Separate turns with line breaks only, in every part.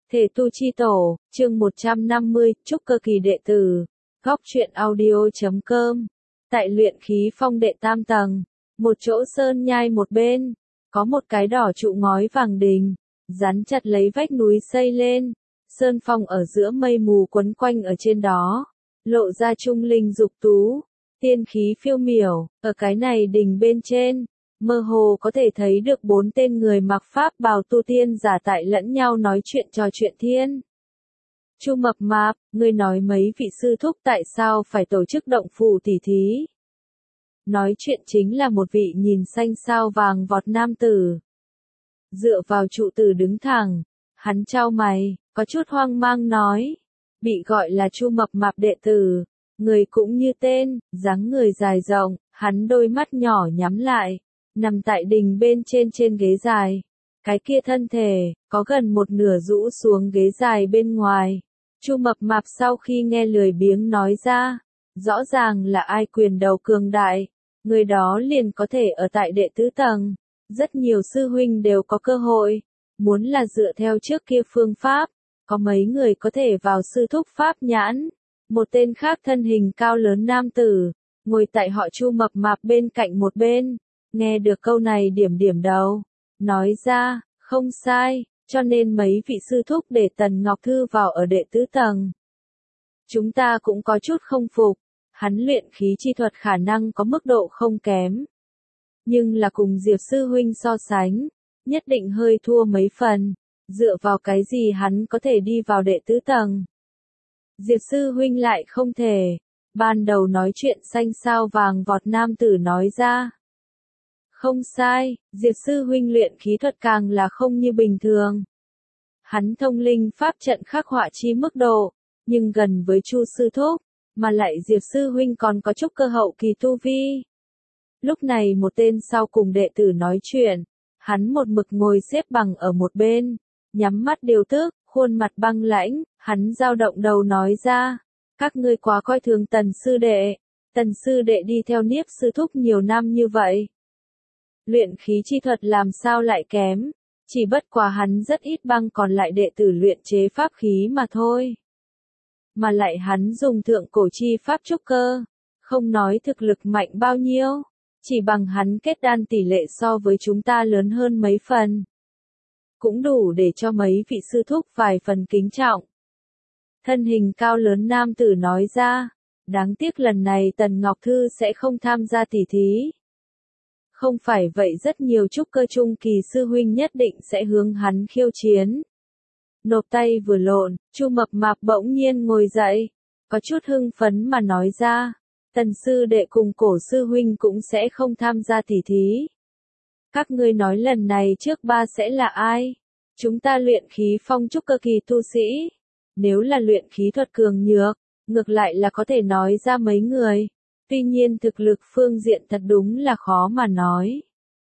Thể tu chi tổ, chương 150, trúc cơ kỳ đệ tử. Góc truyện audio.com. Tại luyện khí phong đệ tam tầng, một chỗ sơn nhai một bên, có một cái đỏ trụ ngói vàng đình, rắn chặt lấy vách núi xây lên. Sơn phong ở giữa mây mù quấn quanh ở trên đó, lộ ra trung linh dục tú, tiên khí phiêu miểu. Ở cái này đình bên trên, mơ hồ có thể thấy được 4 tên người mặc pháp bào tu tiên giả tại lẫn nhau nói chuyện trò chuyện thiên. Chu Mập Mạp, ngươi nói mấy vị sư thúc tại sao phải tổ chức động phủ tỉ thí? Nói chuyện chính là một vị nhìn xanh sao vàng vọt nam tử. Dựa vào trụ tử đứng thẳng, hắn chau mày, có chút hoang mang nói. Bị gọi là Chu Mập Mạp đệ tử, người cũng như tên, dáng người dài rộng, hắn đôi mắt nhỏ nhắm lại, nằm tại đình bên trên ghế dài. Cái kia thân thể, có gần một nửa rũ xuống ghế dài bên ngoài. Chu Mập Mạp sau khi nghe lười biếng nói ra, rõ ràng là ai quyền đầu cường đại, người đó liền có thể ở tại đệ tứ tầng. Rất nhiều sư huynh đều có cơ hội, muốn là dựa theo trước kia phương pháp, có mấy người có thể vào sư thúc pháp nhãn. Một tên khác thân hình cao lớn nam tử, ngồi tại họ Chu Mập Mạp bên cạnh một bên, nghe được câu này điểm đầu, nói ra, không sai, cho nên mấy vị sư thúc để Tần Ngọc Thư vào ở đệ tứ tầng. Chúng ta cũng có chút không phục, hắn luyện khí chi thuật khả năng có mức độ không kém. Nhưng là cùng Diệp sư huynh so sánh, nhất định hơi thua mấy phần, dựa vào cái gì hắn có thể đi vào đệ tứ tầng. Diệp sư huynh lại không thể, ban đầu nói chuyện xanh sao vàng vọt nam tử nói ra. Không sai, Diệp sư huynh luyện khí thuật càng là không như bình thường. Hắn thông linh pháp trận khắc họa chi mức độ, nhưng gần với Chu sư thúc, mà lại Diệp sư huynh còn có chút cơ hậu kỳ tu vi. Lúc này một tên sau cùng đệ tử nói chuyện, hắn một mực ngồi xếp bằng ở một bên, nhắm mắt điều tức, khuôn mặt băng lãnh, hắn dao động đầu nói ra, các ngươi quá coi thường Tần sư đệ đi theo Niếp sư thúc nhiều năm như vậy. Luyện khí chi thuật làm sao lại kém, chỉ bất quá hắn rất ít băng còn lại đệ tử luyện chế pháp khí mà thôi. Mà lại hắn dùng thượng cổ chi pháp trúc cơ, không nói thực lực mạnh bao nhiêu, chỉ bằng hắn kết đan tỷ lệ so với chúng ta lớn hơn mấy phần. Cũng đủ để cho mấy vị sư thúc vài phần kính trọng. Thân hình cao lớn nam tử nói ra, đáng tiếc lần này Tần Ngọc Thư sẽ không tham gia tỉ thí. Không phải vậy rất nhiều trúc cơ trung kỳ sư huynh nhất định sẽ hướng hắn khiêu chiến. Nộp tay vừa lộn, Chu Mập Mạp bỗng nhiên ngồi dậy, có chút hưng phấn mà nói ra, Tần sư đệ cùng cổ sư huynh cũng sẽ không tham gia tỉ thí. Các ngươi nói lần này trước ba sẽ là ai? Chúng ta luyện khí phong trúc cơ kỳ tu sĩ. Nếu là luyện khí thuật cường nhược, ngược lại là có thể nói ra mấy người. Tuy nhiên thực lực phương diện thật đúng là khó mà nói.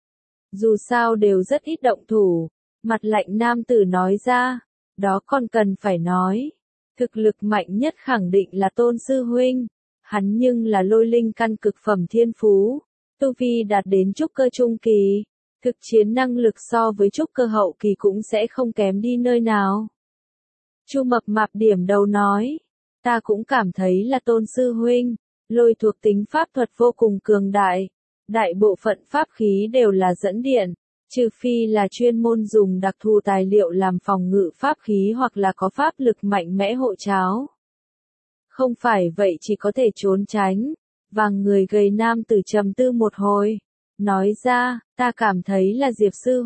Dù sao đều rất ít động thủ, mặt lạnh nam tử nói ra, đó còn cần phải nói. Thực lực mạnh nhất khẳng định là Tôn sư huynh, hắn nhưng là lôi linh căn cực phẩm thiên phú, tu vi đạt đến trúc cơ trung kỳ, thực chiến năng lực so với trúc cơ hậu kỳ cũng sẽ không kém đi nơi nào. Chu Mập Mạp điểm đầu nói, ta cũng cảm thấy là Tôn sư huynh. Lôi thuộc tính pháp thuật vô cùng cường đại, đại bộ phận pháp khí đều là dẫn điện, trừ phi là chuyên môn dùng đặc thù tài liệu làm phòng ngự pháp khí hoặc là có pháp lực mạnh mẽ hộ tráo. Không phải vậy chỉ có thể trốn tránh. Vàng người gầy nam tử trầm tư một hồi, nói ra, ta cảm thấy là Diệp sư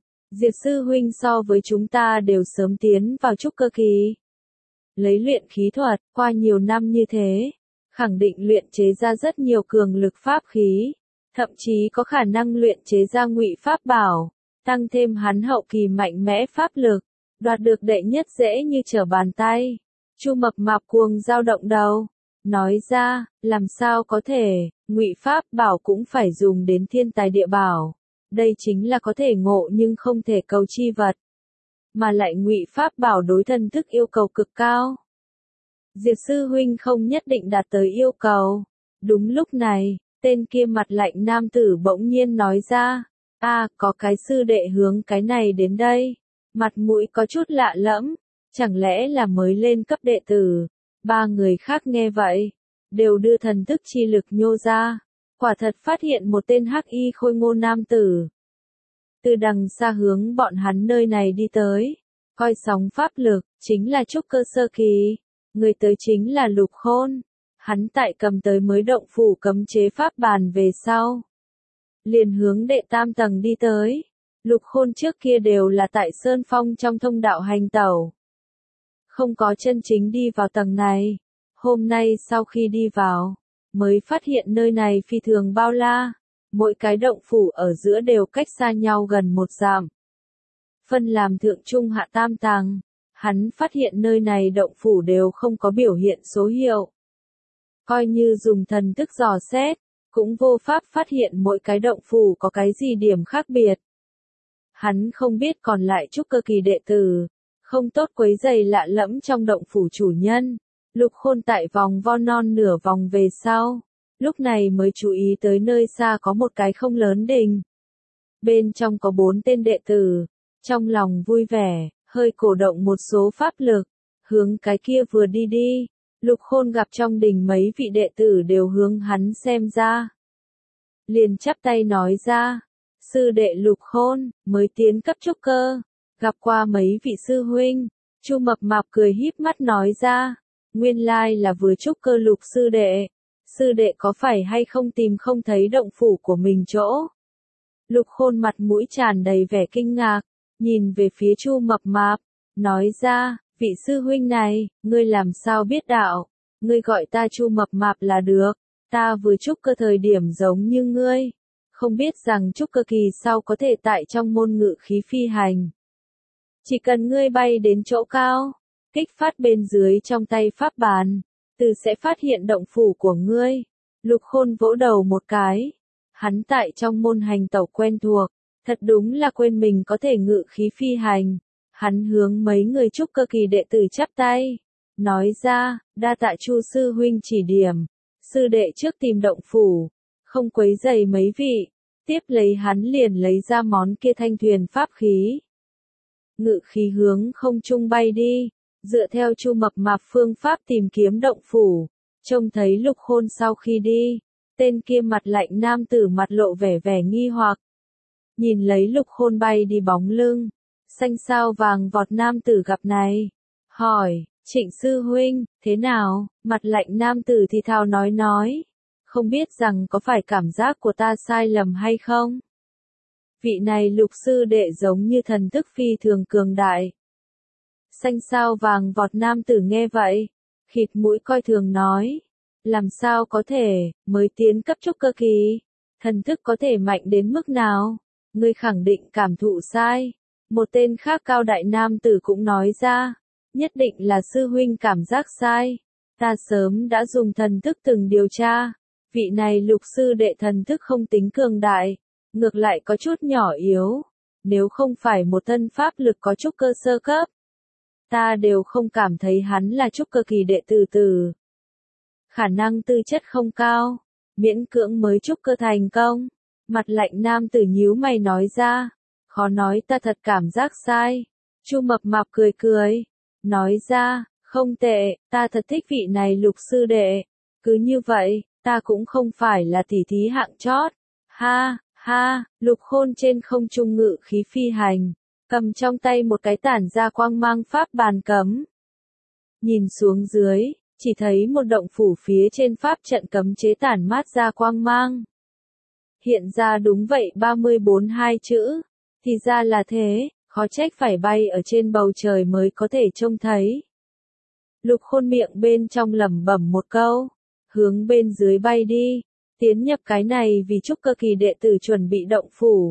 huynh so với chúng ta đều sớm tiến vào trúc cơ kỳ. Lấy luyện khí thuật, qua nhiều năm như thế, khẳng định luyện chế ra rất nhiều cường lực pháp khí, thậm chí có khả năng luyện chế ra ngụy pháp bảo, tăng thêm hắn hậu kỳ mạnh mẽ pháp lực, đoạt được đệ nhất dễ như trở bàn tay. Chu Mập Mạp cuồng dao động đầu, nói ra, làm sao có thể, ngụy pháp bảo cũng phải dùng đến thiên tài địa bảo, đây chính là có thể ngộ nhưng không thể cầu chi vật, mà lại ngụy pháp bảo đối thân thức yêu cầu cực cao. Diệp sư huynh không nhất định đạt tới yêu cầu. Đúng lúc này, tên kia mặt lạnh nam tử bỗng nhiên nói ra, có cái sư đệ hướng cái này đến đây. Mặt mũi có chút lạ lẫm, Chẳng lẽ là mới lên cấp đệ tử? Ba người khác nghe vậy, đều đưa thần thức chi lực nhô ra, quả thật phát hiện một tên hắc y khôi ngô nam tử. Từ đằng xa hướng bọn hắn nơi này đi tới, coi sóng pháp lực, chính là trúc cơ sơ kỳ, người tới chính là Lục Khôn. Hắn tại cầm tới mới động phủ cấm chế pháp bàn về sau, liền hướng đệ tam tầng đi tới. Lục Khôn trước kia đều là tại Sơn Phong trong thông đạo hành tẩu, không có chân chính đi vào tầng này. Hôm nay sau khi đi vào, mới phát hiện nơi này phi thường bao la, mỗi cái động phủ ở giữa đều cách xa nhau gần 1 dặm. Phân làm thượng trung hạ tam tầng, hắn phát hiện nơi này động phủ đều không có biểu hiện số hiệu. Coi như dùng thần thức dò xét, cũng vô pháp phát hiện mỗi cái động phủ có cái gì điểm khác biệt. Hắn không biết còn lại trúc cơ kỳ đệ tử, không tốt quấy rầy lạ lẫm trong động phủ chủ nhân. Lục Khôn tại vòng vo non nửa vòng về sau, lúc này mới chú ý tới nơi xa có một cái không lớn đình. Bên trong có 4 tên đệ tử, trong lòng vui vẻ, hơi cổ động một số pháp lực, hướng cái kia vừa đi đi. Lục Khôn gặp trong đình mấy vị đệ tử đều hướng hắn xem ra, liền chắp tay nói ra, sư đệ Lục Khôn, mới tiến cấp trúc cơ, gặp qua mấy vị sư huynh. Chu Mập Mạp cười híp mắt nói ra, nguyên lai là vừa trúc cơ Lục sư đệ có phải hay không tìm không thấy động phủ của mình chỗ? Lục Khôn mặt mũi tràn đầy vẻ kinh ngạc, nhìn về phía Chu Mập Mạp, nói ra, vị sư huynh này, ngươi làm sao biết đạo? Ngươi gọi ta Chu Mập Mạp là được, ta vừa trúc cơ thời điểm giống như ngươi, không biết rằng trúc cơ kỳ sau có thể tại trong môn ngự khí phi hành. Chỉ cần ngươi bay đến chỗ cao, kích phát bên dưới trong tay pháp bàn, từ sẽ phát hiện động phủ của ngươi. Lục Khôn vỗ đầu một cái, hắn tại trong môn hành tẩu quen thuộc, thật đúng là quên mình có thể ngự khí phi hành. Hắn hướng mấy người trúc cơ kỳ đệ tử chắp tay, nói ra, đa tạ Chu sư huynh chỉ điểm, sư đệ trước tìm động phủ, không quấy rầy mấy vị. Tiếp lấy hắn liền lấy ra món kia thanh thuyền pháp khí, ngự khí hướng không trung bay đi, dựa theo Chu Mập Mạp phương pháp tìm kiếm động phủ. Trông thấy Lục Khôn sau khi đi, tên kia mặt lạnh nam tử mặt lộ vẻ vẻ nghi hoặc, nhìn lấy Lục Khôn bay đi bóng lưng, xanh sao vàng vọt nam tử gặp này, hỏi, Trịnh sư huynh, thế nào? Mặt lạnh nam tử thì thào nói, không biết rằng có phải cảm giác của ta sai lầm hay không? Vị này Lục sư đệ giống như thần thức phi thường cường đại. Xanh sao vàng vọt nam tử nghe vậy, khịt mũi coi thường nói, làm sao có thể, mới tiến cấp trúc cơ kỳ, thần thức có thể mạnh đến mức nào? Ngươi khẳng định cảm thụ sai. Một tên khác cao đại nam tử cũng nói ra, nhất định là sư huynh cảm giác sai. Ta sớm đã dùng thần thức từng điều tra, vị này Lục sư đệ thần thức không tính cường đại, ngược lại có chút nhỏ yếu, nếu không phải một thân pháp lực có trúc cơ sơ cấp, ta đều không cảm thấy hắn là trúc cơ kỳ đệ tử. Khả năng tư chất không cao, miễn cưỡng mới trúc cơ thành công. Mặt lạnh nam tử nhíu mày nói ra, khó nói ta thật cảm giác sai. Chu Mập Mạp cười, nói ra, không tệ, ta thật thích vị này Lục sư đệ. Cứ như vậy, ta cũng không phải là tỷ thí hạng chót. Ha, Lục Khôn trên không trung ngự khí phi hành, cầm trong tay một cái tản ra quang mang pháp bàn cấm. Nhìn xuống dưới, chỉ thấy một động phủ phía trên pháp trận cấm chế tản mát ra quang mang. Hiện ra đúng vậy 34 hai chữ, thì ra là thế, khó trách phải bay ở trên bầu trời mới có thể trông thấy. Lục Khôn miệng bên trong lẩm bẩm một câu, hướng bên dưới bay đi, tiến nhập cái này vì trúc cơ kỳ đệ tử chuẩn bị động phủ.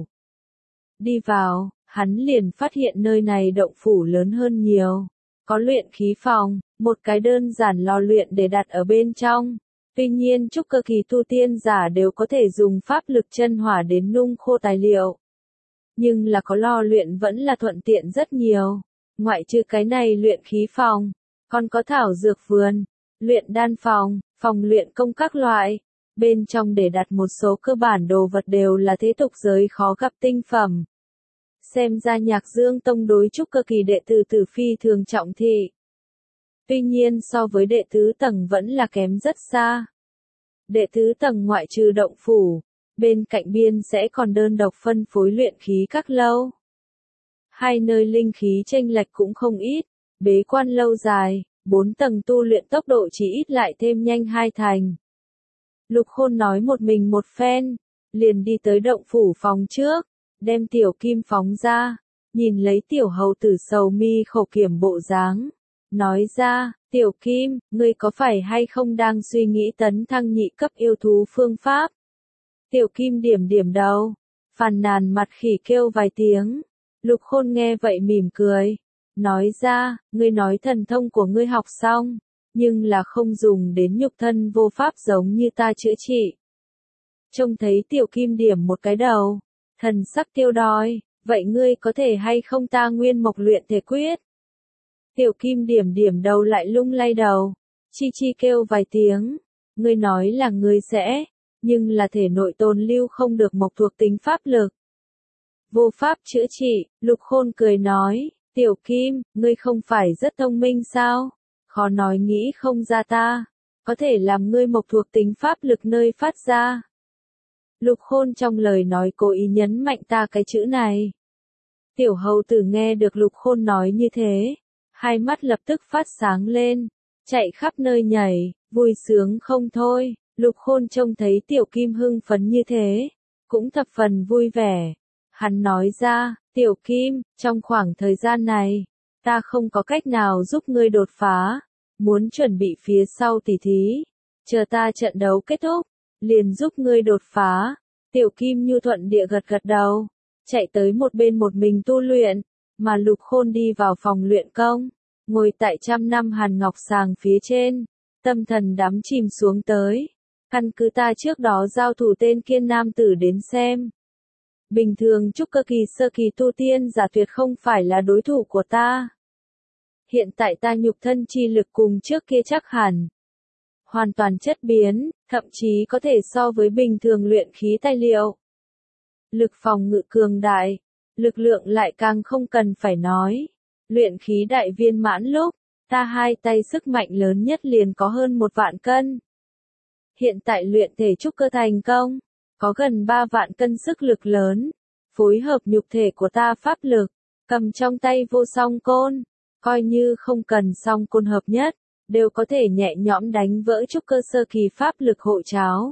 Đi vào, hắn liền phát hiện nơi này động phủ lớn hơn nhiều, có luyện khí phòng, một cái đơn giản lò luyện để đặt ở bên trong. Tuy nhiên trúc cơ kỳ tu tiên giả đều có thể dùng pháp lực chân hỏa đến nung khô tài liệu. Nhưng là có lò luyện vẫn là thuận tiện rất nhiều. Ngoại trừ cái này luyện khí phòng, còn có thảo dược vườn, luyện đan phòng, phòng luyện công các loại. Bên trong để đặt một số cơ bản đồ vật đều là thế tục giới khó gặp tinh phẩm. Xem ra Nhạc Dương Tông đối trúc cơ kỳ đệ tử tử phi thường trọng thị. Tuy nhiên so với đệ tứ tầng vẫn là kém rất xa. Đệ tứ tầng ngoại trừ động phủ, bên cạnh biên sẽ còn đơn độc phân phối luyện khí các lâu. Hai nơi linh khí chênh lệch cũng không ít, bế quan lâu dài, 4 tầng tu luyện tốc độ chỉ ít lại thêm nhanh 2 thành. Lục Khôn nói một mình một phen, liền đi tới động phủ phòng trước, đem tiểu kim phóng ra, nhìn lấy tiểu hầu tử sầu mi khổ kiểm bộ dáng. Nói ra, tiểu kim, ngươi có phải hay không đang suy nghĩ tấn thăng nhị cấp yêu thú phương pháp? Tiểu kim điểm điểm đầu, phàn nàn mặt khỉ kêu vài tiếng. Lục Khôn nghe vậy mỉm cười. Nói ra, ngươi nói thần thông của ngươi học xong, nhưng là không dùng đến nhục thân vô pháp giống như ta chữa trị. Trông thấy tiểu kim điểm một cái đầu, thần sắc tiêu đói, vậy ngươi có thể hay không ta nguyên mộc luyện thể quyết? Tiểu kim điểm điểm đầu lại lung lay đầu, chi chi kêu vài tiếng, ngươi nói là ngươi sẽ, nhưng là thể nội tồn lưu không được mộc thuộc tính pháp lực. Vô pháp chữa trị, Lục Khôn cười nói, tiểu kim, ngươi không phải rất thông minh sao? Khó nói nghĩ không ra ta, có thể làm ngươi mộc thuộc tính pháp lực nơi phát ra. Lục Khôn trong lời nói cố ý nhấn mạnh ta cái chữ này. Tiểu hầu tử nghe được Lục Khôn nói như thế, hai mắt lập tức phát sáng lên, chạy khắp nơi nhảy, vui sướng không thôi. Lục Khôn trông thấy tiểu kim hưng phấn như thế, cũng thập phần vui vẻ. Hắn nói ra, tiểu kim, trong khoảng thời gian này, ta không có cách nào giúp ngươi đột phá, muốn chuẩn bị phía sau tỉ thí, chờ ta trận đấu kết thúc, liền giúp ngươi đột phá. Tiểu kim nhu thuận địa gật gật đầu, chạy tới một bên một mình tu luyện, mà Lục Khôn đi vào phòng luyện công, ngồi tại 100 năm hàn ngọc sàng phía trên, tâm thần đắm chìm xuống tới. Căn cứ ta trước đó giao thủ tên kiên nam tử đến xem. Bình thường trúc cơ kỳ sơ kỳ tu tiên giả tuyệt không phải là đối thủ của ta. Hiện tại ta nhục thân chi lực cùng trước kia chắc hẳn hoàn toàn chất biến, thậm chí có thể so với bình thường luyện khí tài liệu. Lực phòng ngự cường đại, lực lượng lại càng không cần phải nói. Luyện khí đại viên mãn lúc, ta hai tay sức mạnh lớn nhất liền có hơn 1 vạn cân. Hiện tại luyện thể trúc cơ thành công, có gần 3 vạn cân sức lực lớn, phối hợp nhục thể của ta pháp lực, cầm trong tay vô song côn, coi như không cần song côn hợp nhất, đều có thể nhẹ nhõm đánh vỡ trúc cơ sơ kỳ pháp lực hộ cháo.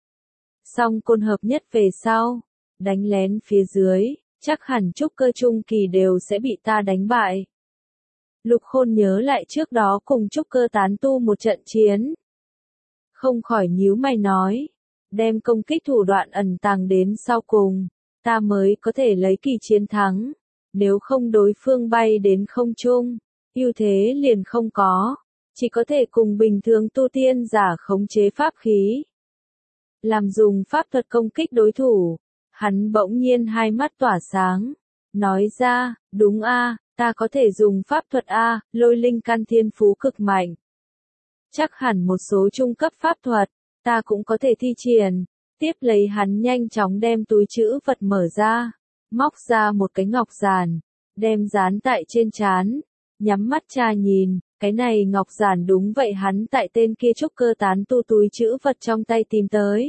Song côn hợp nhất về sau, đánh lén phía dưới, chắc hẳn trúc cơ trung kỳ đều sẽ bị ta đánh bại. Lục Khôn nhớ lại trước đó cùng trúc cơ tán tu một trận chiến, không khỏi nhíu mày nói, đem công kích thủ đoạn ẩn tàng đến sau cùng, ta mới có thể lấy kỳ chiến thắng, nếu không đối phương bay đến không trung, ưu thế liền không có, chỉ có thể cùng bình thường tu tiên giả khống chế pháp khí. Làm dùng pháp thuật công kích đối thủ, hắn bỗng nhiên hai mắt tỏa sáng, nói ra, đúng a, ta có thể dùng pháp thuật a, lôi linh căn thiên phú cực mạnh. Chắc hẳn một số trung cấp pháp thuật, ta cũng có thể thi triển. Tiếp lấy hắn nhanh chóng đem túi trữ vật mở ra, móc ra một cái ngọc giản, đem dán tại trên trán, nhắm mắt tra nhìn, cái này ngọc giản đúng vậy hắn tại tên kia trúc cơ tán tu túi trữ vật trong tay tìm tới.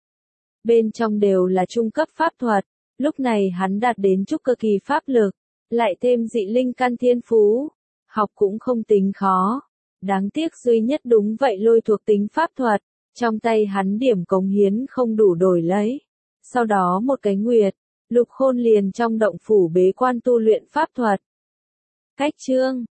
Bên trong đều là trung cấp pháp thuật, lúc này hắn đạt đến trúc cơ kỳ pháp lực, lại thêm dị linh căn thiên phú, học cũng không tính khó. Đáng tiếc duy nhất đúng vậy lôi thuộc tính pháp thuật, trong tay hắn điểm cống hiến không đủ đổi lấy. Sau đó một cái nguyệt, Lục Khôn liền trong động phủ bế quan tu luyện pháp thuật. Cách chương